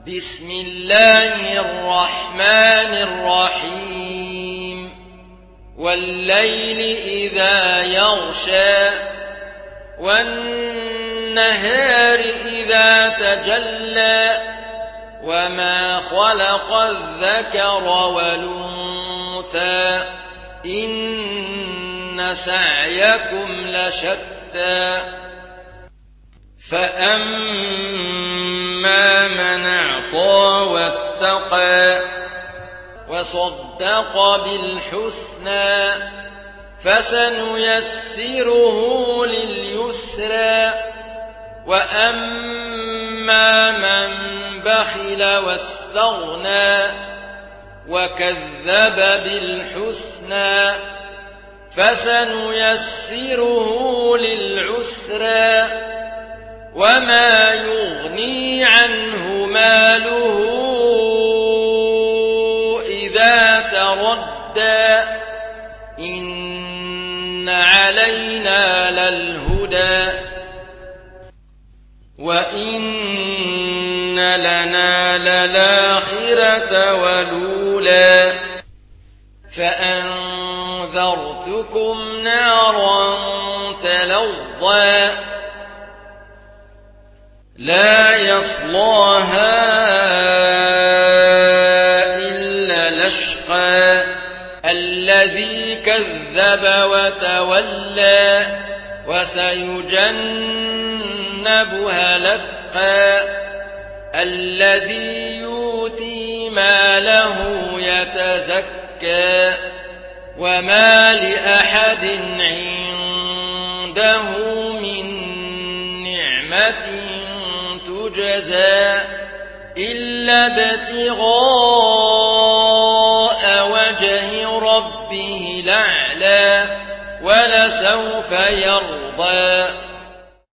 بسم الله الرحمن الرحيم والليل إذا يغشى والنهار إذا تجلى وما خلق الذكر والأنثى إن سعيكم لشتى فأما من أعطى واتقى وصدق بالحسنى فسنيسره لليسرى وأما من بخل واستغنى وكذب بالحسنى فسنيسره للعسرى وما يغني عنه ماله إذا تردى إن علينا للهدى وإن لنا للآخرة والأولى فأنذرتكم نارا تلظى لا يصلاها إلا الأشقى الذي كذب وتولى وسيجنبها الأتقى الذي يؤتي ماله يتزكى وما لأحد عنده من نعمة تجزى إلا ابتغاء وجه ربه الأعلى ولسوف يرضى